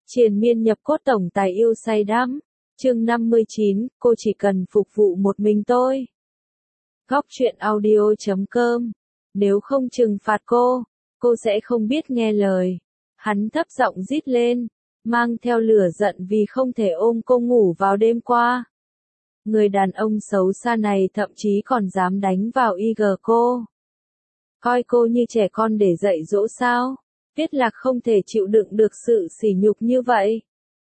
Triền miên nhập cốt tổng tài yêu say đắm. Chương 59, cô chỉ cần phục vụ một mình tôi. Góc truyện audio.com. Nếu không trừng phạt cô sẽ không biết nghe lời. Hắn thấp giọng rít lên, mang theo lửa giận vì không thể ôm cô ngủ vào đêm qua. Người đàn ông xấu xa này thậm chí còn dám đánh vào IG cô. Coi cô như trẻ con để dạy dỗ sao? Tuyết Lạc không thể chịu đựng được sự sỉ nhục như vậy.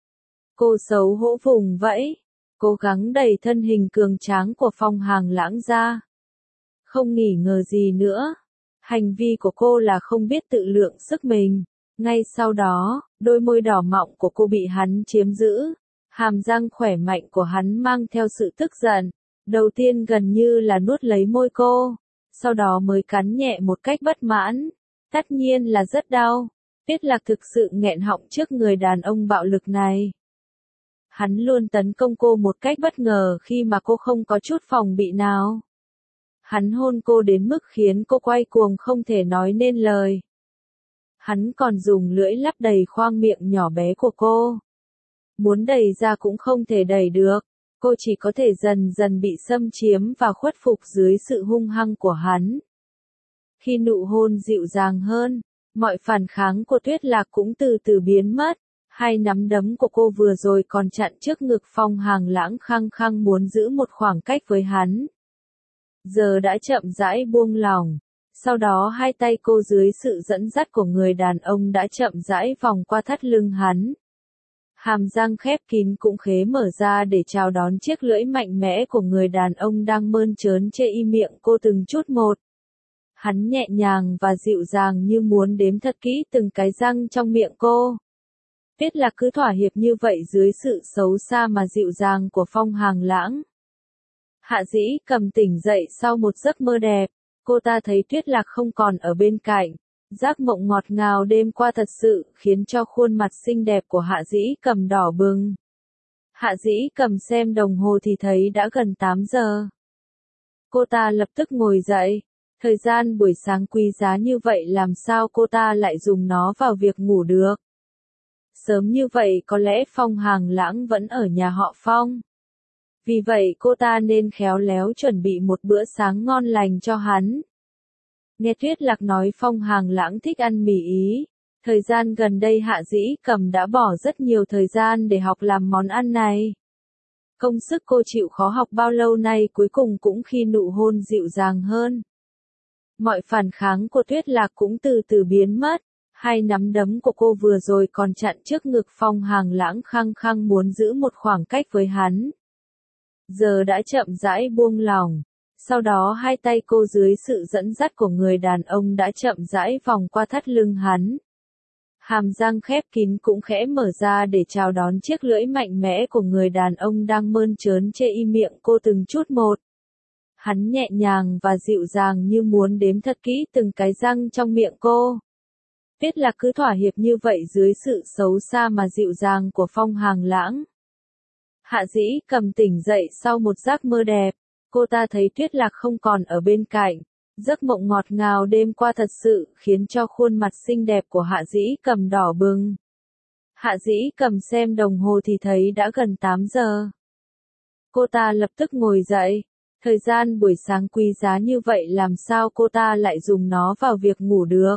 Cô xấu hổ vùng vẫy, cố gắng đẩy thân hình cường tráng của Phong Hàng Lãng ra. Không nghỉ ngờ gì nữa, hành vi của cô là không biết tự lượng sức mình. Ngay sau đó, đôi môi đỏ mọng của cô bị hắn chiếm giữ, hàm răng khỏe mạnh của hắn mang theo sự tức giận. Đầu tiên gần như là nuốt lấy môi cô, sau đó mới cắn nhẹ một cách bất mãn. Tất nhiên là rất đau. Tuyết Lạc thực sự nghẹn họng trước người đàn ông bạo lực này. Hắn luôn tấn công cô một cách bất ngờ khi mà cô không có chút phòng bị nào. Hắn hôn cô đến mức khiến cô quay cuồng không thể nói nên lời. Hắn còn dùng lưỡi lắp đầy khoang miệng nhỏ bé của cô. Muốn đẩy ra cũng không thể đẩy được, cô chỉ có thể dần dần bị xâm chiếm và khuất phục dưới sự hung hăng của hắn. Khi nụ hôn dịu dàng hơn, mọi phản kháng của Tuyết Lạc cũng từ từ biến mất. Hai nắm đấm của cô vừa rồi còn chặn trước ngực Phong Hàng Lãng khăng khăng muốn giữ một khoảng cách với hắn. Giờ đã chậm rãi buông lỏng. Sau đó hai tay cô dưới sự dẫn dắt của người đàn ông đã chậm rãi vòng qua thắt lưng hắn. Hàm răng khép kín cũng khế mở ra để chào đón chiếc lưỡi mạnh mẽ của người đàn ông đang mơn trớn chê y miệng cô từng chút một. Hắn nhẹ nhàng và dịu dàng như muốn đếm thật kỹ từng cái răng trong miệng cô. Tuyết Lạc cứ thỏa hiệp như vậy dưới sự xấu xa mà dịu dàng của Phong Hàng Lãng. Hạ Dĩ Cầm tỉnh dậy sau một giấc mơ đẹp, cô ta thấy Tuyết Lạc không còn ở bên cạnh. Giấc mộng ngọt ngào đêm qua thật sự khiến cho khuôn mặt xinh đẹp của Hạ Dĩ Cầm đỏ bừng. Hạ Dĩ Cầm xem đồng hồ thì thấy đã gần 8 giờ. Cô ta lập tức ngồi dậy. Thời gian buổi sáng quý giá như vậy làm sao cô ta lại dùng nó vào việc ngủ được. Sớm như vậy có lẽ Phong Hàng Lãng vẫn ở nhà họ Phong. Vì vậy cô ta nên khéo léo chuẩn bị một bữa sáng ngon lành cho hắn. Nghe Tuyết Lạc nói Phong Hàng Lãng thích ăn mì Ý. Thời gian gần đây Hạ Dĩ Cầm đã bỏ rất nhiều thời gian để học làm món ăn này. Công sức cô chịu khó học bao lâu nay cuối cùng cũng khi nụ hôn dịu dàng hơn. Mọi phản kháng của Tuyết Lạc cũng từ từ biến mất. Hai nắm đấm của cô vừa rồi còn chặn trước ngực Phong Hàng Lãng khăng khăng muốn giữ một khoảng cách với hắn. Giờ đã chậm rãi buông lỏng. Sau đó hai tay cô dưới sự dẫn dắt của người đàn ông đã chậm rãi vòng qua thắt lưng hắn. Hàm răng khép kín cũng khẽ mở ra để chào đón chiếc lưỡi mạnh mẽ của người đàn ông đang mơn trớn chê y miệng cô từng chút một. Hắn nhẹ nhàng và dịu dàng như muốn đếm thật kỹ từng cái răng trong miệng cô. Tuyết Lạc cứ thỏa hiệp như vậy dưới sự xấu xa mà dịu dàng của Phong Hàng Lãng. Hạ Dĩ Cầm tỉnh dậy sau một giấc mơ đẹp, cô ta thấy Tuyết Lạc không còn ở bên cạnh. Giấc mộng ngọt ngào đêm qua thật sự khiến cho khuôn mặt xinh đẹp của Hạ Dĩ Cầm đỏ bừng. Hạ Dĩ Cầm xem đồng hồ thì thấy đã gần 8 giờ. Cô ta lập tức ngồi dậy. Thời gian buổi sáng quý giá như vậy làm sao cô ta lại dùng nó vào việc ngủ được.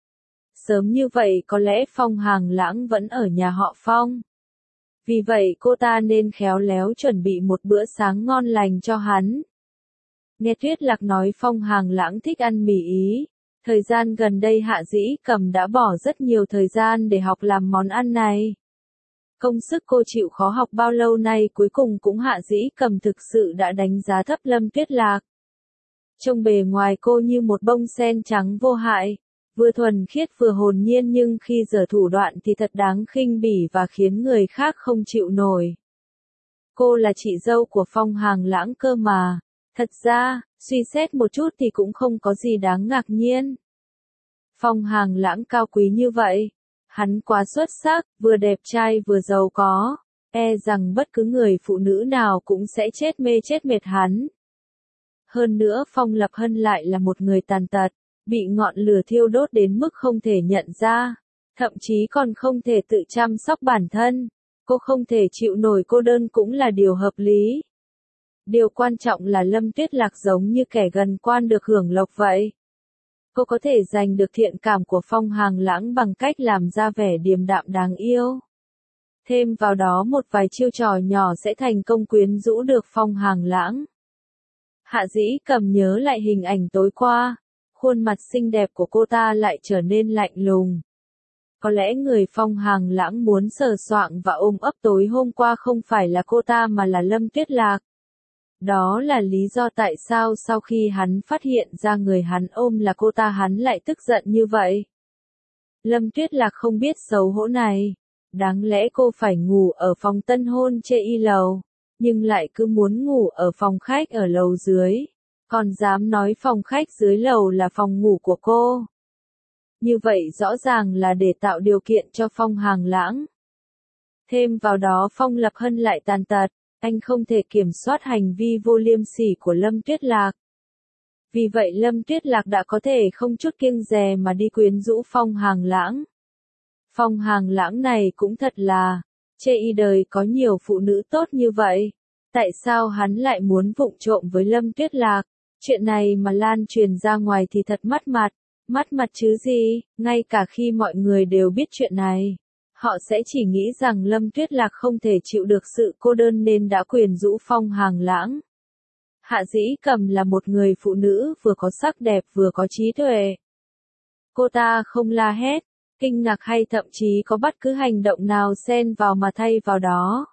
Sớm như vậy có lẽ Phong Hàng Lãng vẫn ở nhà họ Phong. Vì vậy cô ta nên khéo léo chuẩn bị một bữa sáng ngon lành cho hắn. Nghe Tuyết Lạc nói Phong Hàng Lãng thích ăn mì Ý. Thời gian gần đây Hạ Dĩ Cầm đã bỏ rất nhiều thời gian để học làm món ăn này. Công sức cô chịu khó học bao lâu nay cuối cùng cũng Hạ Dĩ Cầm thực sự đã đánh giá thấp Lâm Tuyết Lạc. Trông bề ngoài cô như một bông sen trắng vô hại, vừa thuần khiết vừa hồn nhiên nhưng khi giở thủ đoạn thì thật đáng khinh bỉ và khiến người khác không chịu nổi. Cô là chị dâu của Phong Hàng Lãng cơ mà. Thật ra, suy xét một chút thì cũng không có gì đáng ngạc nhiên. Phong Hàng Lãng cao quý như vậy. Hắn quá xuất sắc, vừa đẹp trai vừa giàu có. E rằng bất cứ người phụ nữ nào cũng sẽ chết mê chết mệt hắn. Hơn nữa Phong Lập Hân lại là một người tàn tật, bị ngọn lửa thiêu đốt đến mức không thể nhận ra. Thậm chí còn không thể tự chăm sóc bản thân. Cô không thể chịu nổi cô đơn cũng là điều hợp lý. Điều quan trọng là Lâm Tuyết Lạc giống như kẻ gần quan được hưởng lộc vậy. Cô có thể giành được thiện cảm của Phong Hàng Lãng bằng cách làm ra vẻ điềm đạm đáng yêu. Thêm vào đó một vài chiêu trò nhỏ sẽ thành công quyến rũ được Phong Hàng Lãng. Hạ Dĩ Cầm nhớ lại hình ảnh tối qua, khuôn mặt xinh đẹp của cô ta lại trở nên lạnh lùng. Có lẽ người Phong Hàng Lãng muốn sờ soạng và ôm ấp tối hôm qua không phải là cô ta mà là Lâm Tuyết Lạc. Đó là lý do tại sao sau khi hắn phát hiện ra người hắn ôm là cô ta hắn lại tức giận như vậy. Lâm Tuyết Lạc không biết xấu hổ này. Đáng lẽ cô phải ngủ ở phòng tân hôn chê y lầu, nhưng lại cứ muốn ngủ ở phòng khách ở lầu dưới, còn dám nói phòng khách dưới lầu là phòng ngủ của cô. Như vậy rõ ràng là để tạo điều kiện cho Phong Hàng Lãng. Thêm vào đó Phong Lập Hân lại tàn tật, anh không thể kiểm soát hành vi vô liêm sỉ của Lâm Tuyết Lạc. Vì vậy Lâm Tuyết Lạc đã có thể không chút kiêng dè mà đi quyến rũ Phong Hàng Lãng. Phong Hàng Lãng này cũng thật là, chê y đời có nhiều phụ nữ tốt như vậy. Tại sao hắn lại muốn vụng trộm với Lâm Tuyết Lạc? Chuyện này mà lan truyền ra ngoài thì thật mất mặt chứ gì, ngay cả khi mọi người đều biết chuyện này. Họ sẽ chỉ nghĩ rằng Lâm Tuyết Lạc không thể chịu được sự cô đơn nên đã quyến rũ Phong Hàng Lãng. Hạ Dĩ Cầm là một người phụ nữ vừa có sắc đẹp vừa có trí tuệ. Cô ta không la hét, kinh ngạc hay thậm chí có bất cứ hành động nào xen vào mà thay vào đó.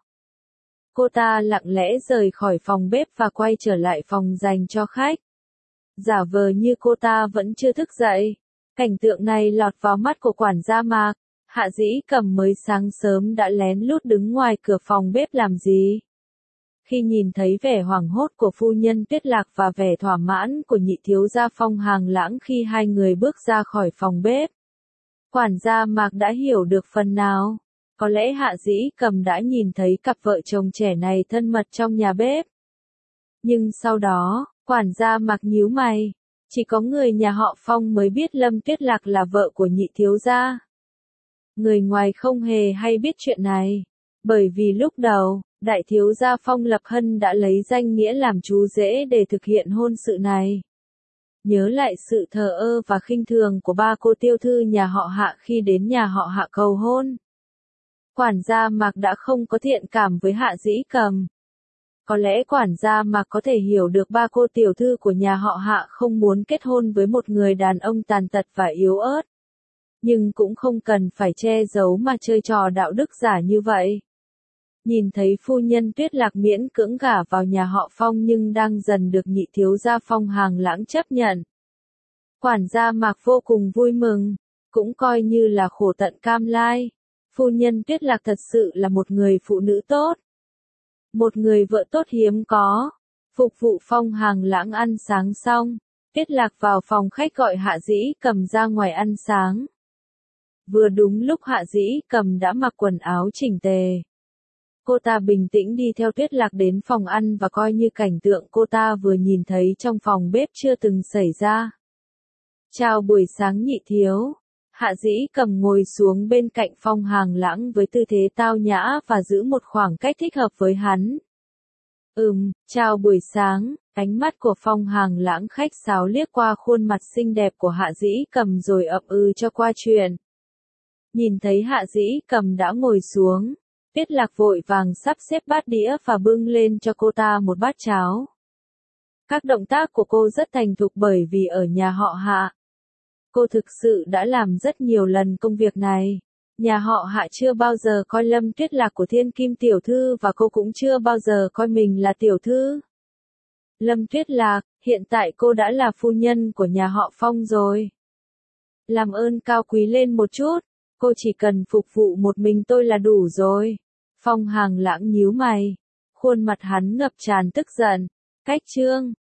Cô ta lặng lẽ rời khỏi phòng bếp và quay trở lại phòng dành cho khách. Giả vờ như cô ta vẫn chưa thức dậy. Cảnh tượng này lọt vào mắt của quản gia Mạc. Hạ Dĩ Cầm mới sáng sớm đã lén lút đứng ngoài cửa phòng bếp làm gì? Khi nhìn thấy vẻ hoảng hốt của phu nhân Tuyết Lạc và vẻ thỏa mãn của nhị thiếu gia Phong Hàng Lãng khi hai người bước ra khỏi phòng bếp, quản gia Mạc đã hiểu được phần nào. Có lẽ Hạ Dĩ Cầm đã nhìn thấy cặp vợ chồng trẻ này thân mật trong nhà bếp. Nhưng sau đó, quản gia Mạc nhíu mày. Chỉ có người nhà họ Phong mới biết Lâm Tuyết Lạc là vợ của nhị thiếu gia. Người ngoài không hề hay biết chuyện này. Bởi vì lúc đầu, đại thiếu gia Phong Lập Hân đã lấy danh nghĩa làm chú rể để thực hiện hôn sự này. Nhớ lại sự thờ ơ và khinh thường của ba cô tiểu thư nhà họ Hạ khi đến nhà họ Hạ cầu hôn. Quản gia Mạc đã không có thiện cảm với Hạ Dĩ Cầm. Có lẽ quản gia Mạc có thể hiểu được ba cô tiểu thư của nhà họ Hạ không muốn kết hôn với một người đàn ông tàn tật và yếu ớt. Nhưng cũng không cần phải che giấu mà chơi trò đạo đức giả như vậy. Nhìn thấy phu nhân Tuyết Lạc miễn cưỡng gả vào nhà họ Phong nhưng đang dần được nhị thiếu gia Phong Hàng Lãng chấp nhận. Quản gia Mạc vô cùng vui mừng, cũng coi như là khổ tận cam lai. Phu nhân Tuyết Lạc thật sự là một người phụ nữ tốt. Một người vợ tốt hiếm có. Phục vụ Phong Hàng Lãng ăn sáng xong, Tuyết Lạc vào phòng khách gọi Hạ Dĩ Cầm ra ngoài ăn sáng. Vừa đúng lúc Hạ Dĩ Cầm đã mặc quần áo chỉnh tề. Cô ta bình tĩnh đi theo Tuyết Lạc đến phòng ăn và coi như cảnh tượng cô ta vừa nhìn thấy trong phòng bếp chưa từng xảy ra. Chào buổi sáng nhị thiếu. Hạ Dĩ Cầm ngồi xuống bên cạnh Phong Hàng Lãng với tư thế tao nhã và giữ một khoảng cách thích hợp với hắn. Chào buổi sáng. Ánh mắt của Phong Hàng Lãng khách sáo liếc qua khuôn mặt xinh đẹp của Hạ Dĩ Cầm rồi ậm cho qua chuyện. Nhìn thấy Hạ Dĩ Cầm đã ngồi xuống, Tuyết Lạc vội vàng sắp xếp bát đĩa và bưng lên cho cô ta một bát cháo. Các động tác của cô rất thành thục bởi vì ở nhà họ Hạ. Cô thực sự đã làm rất nhiều lần công việc này. Nhà họ Hạ chưa bao giờ coi Lâm Tuyết Lạc của Thiên Kim tiểu thư và cô cũng chưa bao giờ coi mình là tiểu thư. Lâm Tuyết Lạc, hiện tại cô đã là phu nhân của nhà họ Phong rồi. Làm ơn cao quý lên một chút, cô chỉ cần phục vụ một mình tôi là đủ rồi. Phong Hàng Lãng nhíu mày, khuôn mặt hắn ngập tràn tức giận. Cách chương